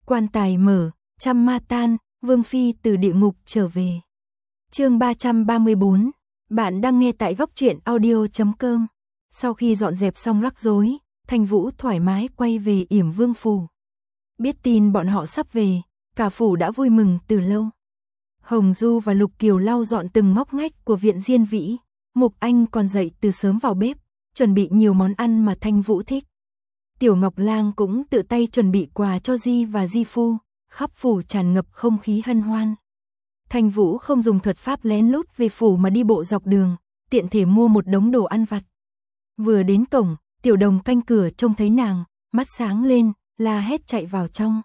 Quan tài mở, trăm ma tan, Vương Phi từ địa ngục trở về. Chương 334, bạn đang nghe tại góc truyện audio.com. Sau khi dọn dẹp xong rắc rối, Thanh Vũ thoải mái quay về Yểm Vương phủ. Biết tin bọn họ sắp về, cả phủ đã vui mừng từ lâu. Hồng Du và Lục Kiều lau dọn từng ngóc ngách của viện Diên Vĩ, Mục Anh còn dậy từ sớm vào bếp, chuẩn bị nhiều món ăn mà Thanh Vũ thích. Tiểu Ngọc Lang cũng tự tay chuẩn bị quà cho Di và Di Phu, khắp phủ tràn ngập không khí hân hoan. Thanh Vũ không dùng thuật pháp lén lút về phủ mà đi bộ dọc đường, tiện thể mua một đống đồ ăn vặt. Vừa đến cổng, Tiểu Đồng canh cửa trông thấy nàng, mắt sáng lên, la hét chạy vào trong.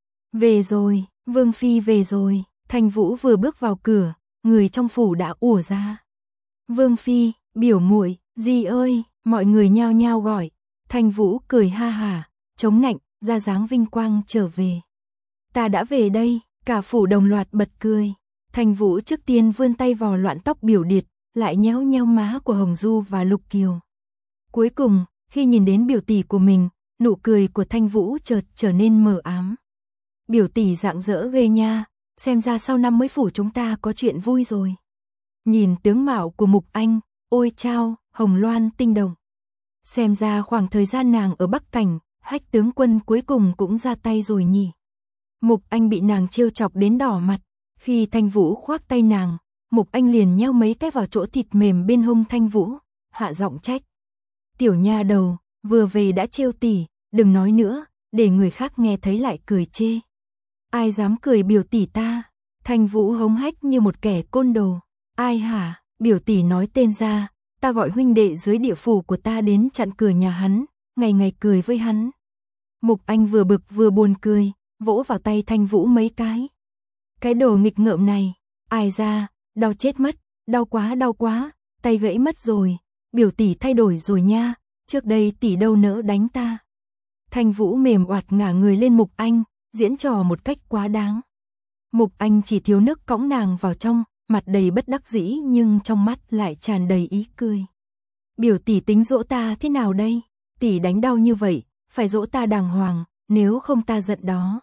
Về rồi, Vương Phi về rồi. Thanh Vũ vừa bước vào cửa, người trong phủ đã ùa ra. Vương Phi, biểu muội, Di ơi, mọi người nhao nhao gọi. Thanh Vũ cười ha hả, chống nạnh, ra dáng vinh quang trở về. Ta đã về đây, cả phủ đồng loạt bật cười. Thanh Vũ trước tiên vươn tay vò loạn tóc Biểu Điệt, lại nhéo nhéo má của Hồng Du và Lục Kiều. Cuối cùng, khi nhìn đến biểu tỷ của mình, nụ cười của Thanh Vũ chợt trở nên mờ ám. Biểu tỷ rạng rỡ ghê nha, xem ra sau năm mới phủ chúng ta có chuyện vui rồi. Nhìn tướng mạo của Mục Anh, ôi chao, hồng loan tinh đồng. Xem ra khoảng thời gian nàng ở Bắc Cảnh, Hách tướng quân cuối cùng cũng ra tay rồi nhỉ. Mục Anh bị nàng trêu chọc đến đỏ mặt, khi Thanh Vũ khoác tay nàng, Mục Anh liền nheo mấy cái vào chỗ thịt mềm bên hông Thanh Vũ, hạ giọng trách. Tiểu nha đầu, vừa về đã trêu tỷ, đừng nói nữa, để người khác nghe thấy lại cười chê. Ai dám cười biểu tỷ ta? Thanh Vũ hống hách như một kẻ côn đồ. Ai hả? Biểu tỷ nói tên ra, ta gọi huynh đệ dưới địa phủ của ta đến chặn cửa nhà hắn, ngày ngày cười với hắn. Mục Anh vừa bực vừa buồn cười, vỗ vào tay Thanh Vũ mấy cái. Cái đồ nghịch ngợm này, ai ra, đau chết mất, đau quá, tay gãy mất rồi, biểu tỷ thay đổi rồi nha, trước đây tỷ đâu nỡ đánh ta. Thanh Vũ mềm oạt ngả người lên Mục Anh, diễn trò một cách quá đáng. Mục Anh chỉ thiếu nước cõng nàng vào trong, mặt đầy bất đắc dĩ nhưng trong mắt lại tràn đầy ý cười. Biểu tỷ tính dỗ ta thế nào đây? Tỷ đánh đau như vậy, phải dỗ ta đàng hoàng, nếu không ta giận đó.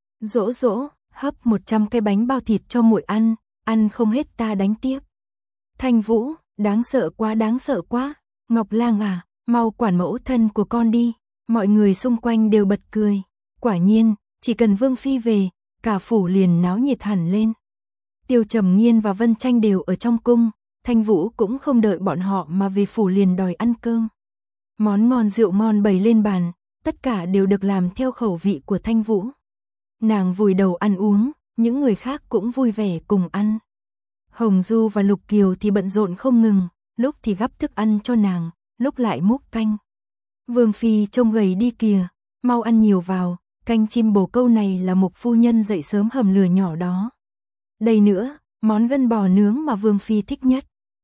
Dỗ, hấp 100 cái bánh bao thịt cho muội ăn không hết ta đánh tiếp. Thanh Vũ, đáng sợ quá. Ngọc Lang à, mau quản mẫu thân của con đi. Mọi người xung quanh đều bật cười. Quả nhiên, chỉ cần Vương Phi về, cả phủ liền náo nhiệt hẳn lên. Tiêu Trầm Nghiên và Vân Tranh đều ở trong cung, Thanh Vũ cũng không đợi bọn họ mà về phủ liền đòi ăn cơm. Món ngon rượu ngon bày lên bàn, tất cả đều được làm theo khẩu vị của Thanh Vũ. Nàng vùi đầu ăn uống, những người khác cũng vui vẻ cùng ăn. Hồng Du và Lục Kiều thì bận rộn không ngừng, lúc thì gắp thức ăn cho nàng, lúc lại múc canh. Vương Phi trông gầy đi kìa, mau ăn nhiều vào, canh chim bồ câu này là Mục phu nhân dậy sớm hầm lửa nhỏ đó. Đây nữa, món gân bò nướng mà Vương Phi thích nhất.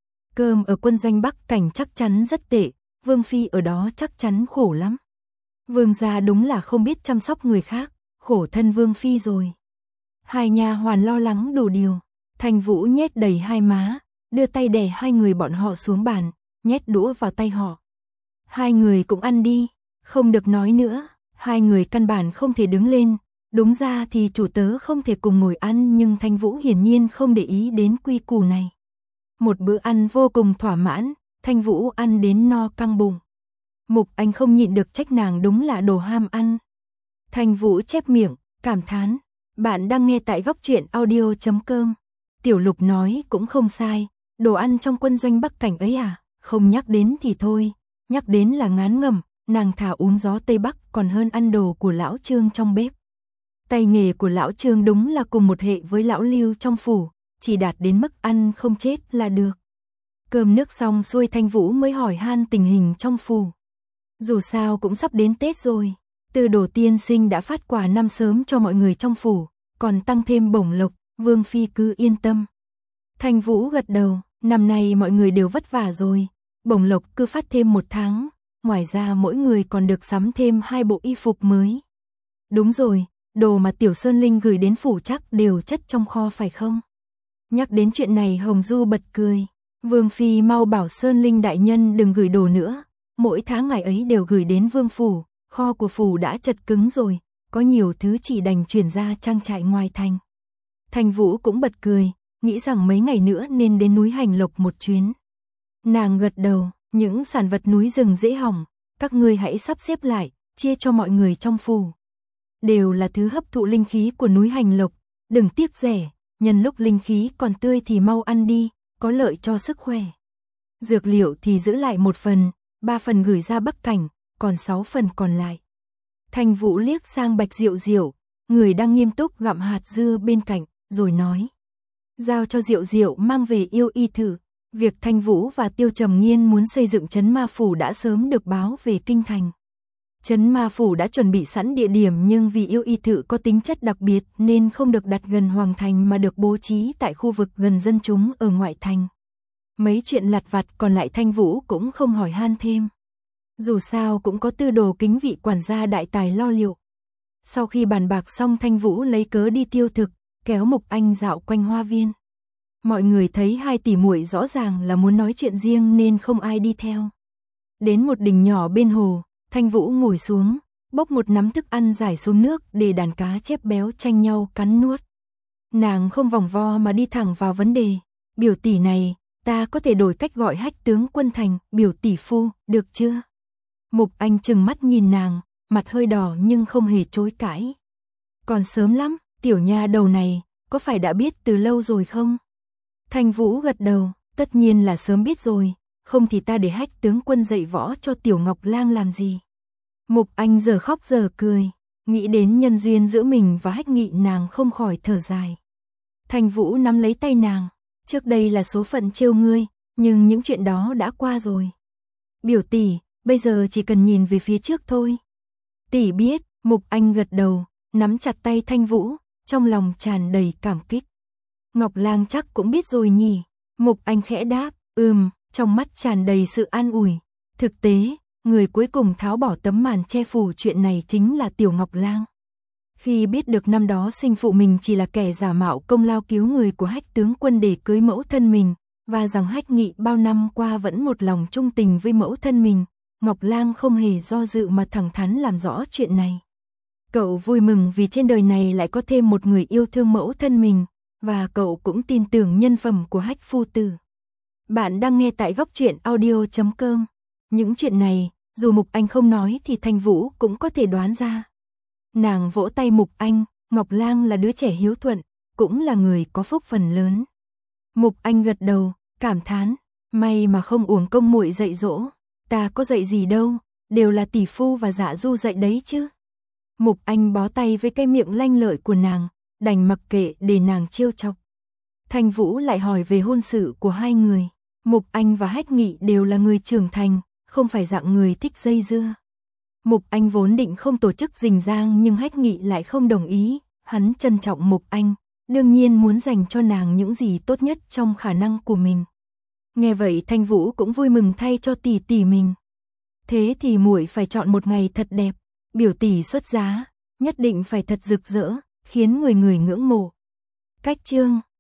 Cơm ở quân doanh Bắc Cảnh chắc chắn rất tệ, Vương Phi ở đó chắc chắn khổ lắm. Vương gia đúng là không biết chăm sóc người khác, khổ thân Vương Phi rồi. Hai nha hoàn lo lắng đủ điều, Thanh Vũ nhét đầy hai má, đưa tay đè hai người bọn họ xuống bàn, nhét đũa vào tay họ. Hai người cũng ăn đi, không được nói nữa, hai người căn bản không thể đứng lên. Đúng ra thì chủ tớ không thể cùng ngồi ăn nhưng Thanh Vũ hiển nhiên không để ý đến quy củ này. Một bữa ăn vô cùng thỏa mãn, Thanh Vũ ăn đến no căng bụng. Mục Anh không nhịn được trách nàng đúng là đồ ham ăn. Thanh Vũ chép miệng, cảm thán. Bạn đang nghe tại góc truyện audio.com. Tiểu Lục nói cũng không sai, đồ ăn trong quân doanh Bắc Cảnh ấy à, không nhắc đến thì thôi, nhắc đến là ngán ngẩm, nàng thà uống gió Tây Bắc còn hơn ăn đồ của lão Trương trong bếp. Tay nghề của lão Trương đúng là cùng một hệ với lão Lưu trong phủ, chỉ đạt đến mức ăn không chết là được. Cơm nước xong xuôi Thanh Vũ mới hỏi han tình hình trong phủ. Dù sao cũng sắp đến Tết rồi, Từ Đồ tiên sinh đã phát quà năm sớm cho mọi người trong phủ, còn tăng thêm bổng lộc, Vương Phi cứ yên tâm. Thanh Vũ gật đầu, năm nay mọi người đều vất vả rồi, bổng lộc cứ phát thêm 1 tháng, ngoài ra mỗi người còn được sắm thêm 2 bộ y phục mới. Đúng rồi, đồ mà Tiểu Sơn Linh gửi đến phủ chắc đều chất trong kho phải không? Nhắc đến chuyện này Hồng Du bật cười. Vương Phi mau bảo Sơn Linh đại nhân đừng gửi đồ nữa, mỗi tháng ngày ấy đều gửi đến vương phủ, kho của phủ đã chật cứng rồi, có nhiều thứ chỉ đành chuyển ra trang trại ngoài thành. Thanh Vũ cũng bật cười, nghĩ rằng mấy ngày nữa nên đến núi Hành Lộc một chuyến. Nàng gật đầu, những sản vật núi rừng dễ hỏng, các ngươi hãy sắp xếp lại, chia cho mọi người trong phủ. Đều là thứ hấp thụ linh khí của núi Hành Lộc, đừng tiếc rẻ, nhân lúc linh khí còn tươi thì mau ăn đi, có lợi cho sức khỏe. Dược liệu thì giữ lại 1 phần, 3 phần gửi ra Bắc Cảnh, còn 6 phần còn lại. Thanh Vũ liếc sang Bạch Diệu Diệu, người đang nghiêm túc gặm hạt dưa bên cạnh, rồi nói. Giao cho Diệu Diệu mang về Yêu Y thử. Việc Thanh Vũ và Tiêu Trầm Nghiên muốn xây dựng trấn Ma Phủ đã sớm được báo về kinh thành. Trấn Ma Phủ đã chuẩn bị sẵn địa điểm nhưng vì Yêu Y thự có tính chất đặc biệt nên không được đặt gần Hoàng thành mà được bố trí tại khu vực gần dân chúng ở ngoại thành. Mấy chuyện lặt vặt còn lại Thanh Vũ cũng không hỏi han thêm. Dù sao cũng có Tư Đồ Kính vị quản gia đại tài lo liệu. Sau khi bàn bạc xong Thanh Vũ lấy cớ đi tiêu thực, kéo Mục Anh dạo quanh hoa viên. Mọi người thấy hai tỷ muội rõ ràng là muốn nói chuyện riêng nên không ai đi theo. Đến một đỉnh nhỏ bên hồ, Thanh Vũ ngồi xuống, bốc một nắm thức ăn rải xuống nước để đàn cá chép béo tranh nhau cắn nuốt. Nàng không vòng vo mà đi thẳng vào vấn đề. Biểu tỷ này, ta có thể đổi cách gọi Hách tướng quân thành biểu tỷ phu, được chưa? Mục Anh trừng mắt nhìn nàng, mặt hơi đỏ nhưng không hề chối cãi. Còn sớm lắm, tiểu nha đầu này, có phải đã biết từ lâu rồi không? Thanh Vũ gật đầu, tất nhiên là sớm biết rồi, không thì ta để Hách tướng quân dạy võ cho Tiểu Ngọc Lang làm gì. Mục Anh giờ khóc giờ cười, nghĩ đến nhân duyên giữa mình và Hách Nghị nàng không khỏi thở dài. Thanh Vũ nắm lấy tay nàng, trước đây là số phận trêu ngươi, nhưng những chuyện đó đã qua rồi. Biểu tỷ, bây giờ chỉ cần nhìn về phía trước thôi. Tỷ biết, Mục Anh gật đầu, nắm chặt tay Thanh Vũ, trong lòng tràn đầy cảm kích. Ngọc Lang chắc cũng biết rồi nhỉ? Mục Anh khẽ đáp, trong mắt tràn đầy sự an ủi. Thực tế, người cuối cùng tháo bỏ tấm màn che phủ chuyện này chính là Tiểu Ngọc Lang. Khi biết được năm đó sinh phụ mình chỉ là kẻ giả mạo công lao cứu người của Hách tướng quân để cưới mẫu thân mình, và rằng Hách Nghị bao năm qua vẫn một lòng trung tình với mẫu thân mình, Ngọc Lang không hề do dự mà thẳng thắn làm rõ chuyện này. Cậu vui mừng vì trên đời này lại có thêm một người yêu thương mẫu thân mình, và cậu cũng tin tưởng nhân phẩm của Hách phu tử. Bạn đang nghe tại góc truyện audio.com. Những chuyện này, dù Mục Anh không nói thì Thanh Vũ cũng có thể đoán ra. Nàng vỗ tay Mục Anh, Ngọc Lang là đứa trẻ hiếu thuận, cũng là người có phúc phần lớn. Mục Anh gật đầu, cảm thán, may mà không uổng công muội dạy dỗ, ta có dạy gì đâu, đều là tỷ phu và Dạ Du dạy đấy chứ. Mục Anh bó tay với cái miệng lanh lợi của nàng, đành mặc kệ để nàng trêu chọc. Thanh Vũ lại hỏi về hôn sự của hai người. Mục Anh và Hách Nghị đều là người trưởng thành, không phải dạng người thích dây dưa. Mục Anh vốn định không tổ chức rình rang nhưng Hách Nghị lại không đồng ý, hắn trân trọng Mục Anh, đương nhiên muốn dành cho nàng những gì tốt nhất trong khả năng của mình. Nghe vậy Thanh Vũ cũng vui mừng thay cho tỷ tỷ mình. Thế thì muội phải chọn một ngày thật đẹp, biểu tỷ xuất giá, nhất định phải thật rực rỡ, khiến người người ngưỡng mộ. Cách chương